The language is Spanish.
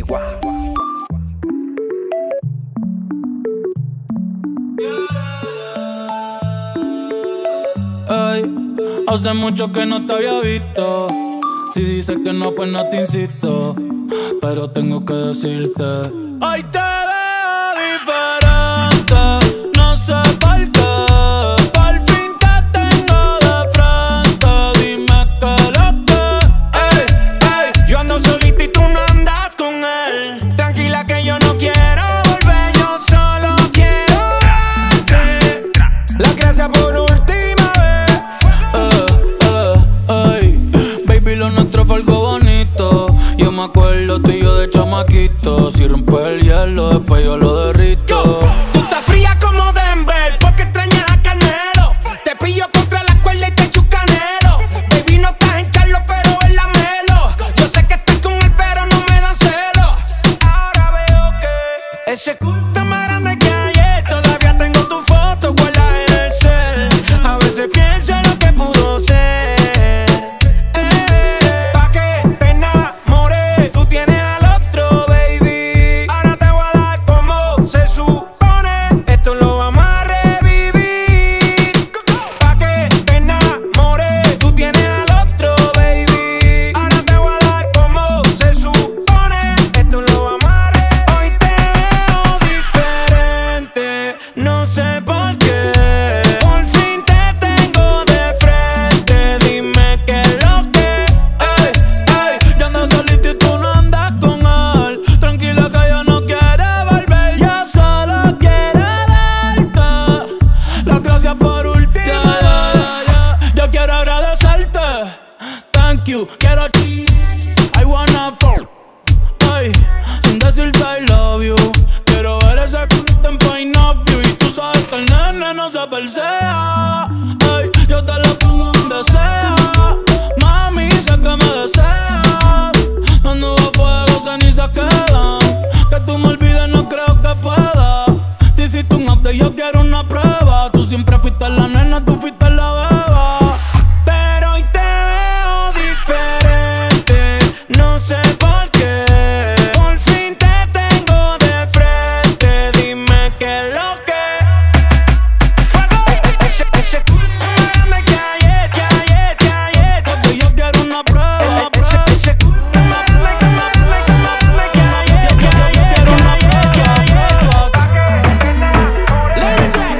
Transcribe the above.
Chihuahua. Ey, hace mucho que no te había visto. Si dices que no, pues no te insisto. Pero tengo que decirte: hoy te veo diferente. No sé por qué. Por fin te tengo de frente. Dime qué es lo que. Ey, ey, yo ando solito y tú no andas con él. Tranquila que yo no quiero volver, yo solo quiero darte las gracias por última vez. Baby, lo nuestro fue algo bonito. Yo me acuerdo tú y yo de chamaquito. Si rompes el hielo, después yo lo derrito. Tú estás fría como Denver, porque extrañas a Canelo. Te pillo contra la cuerda y te echo canelo. Baby, no estás en Carlos, pero en la Melo. Yo sé que estás con él, pero no me dan celo. Ahora veo que ese culo está más grande que ayer. Todavía tengo tu foto guardada en el cel. A veces pienso en lo que pudo ser. Pa' que te enamoré, tú tienes al otro, baby. Ahora te voy a dar como se supone. Esto lo vamos a revivir. Pa' que te enamoré, tú tienes al otro, baby. Ahora te voy a dar como se supone. Esto lo vamos a revivir. Hoy te veo diferente, no sé por qué. Por fin te tengo de frente, dime qué es lo que. Yo ando solito y tú no andas con él. Tranquila que yo no quiero volver. Yo solo quiero darte las gracias por última. Yo quiero agradecerte. Thank you. Quiero I wanna fuck. Ay, sin decirte I love you. Quiero ver ese culo en point of view. Y tú sabes que el nene no se persea. Ay, yo te lo pongo donde sea. Mami, sé que me deseas. Las nubes fuego, cenizas quedan. Que tú me olvides no creo que pueda. Te hiciste un update, yo quiero una prueba. Tú siempre fuiste la nena, tú fuiste la beba. Pero hoy te veo diferente, no sé por qué. Por fin te tengo de frente, dime qué es lo que. Ese culo más grande que ayer, que ayer, que ayer. Porque yo quiero una prueba. Ese culo más grande que ayer, que ayer, Quiero una prueba. Lady Black.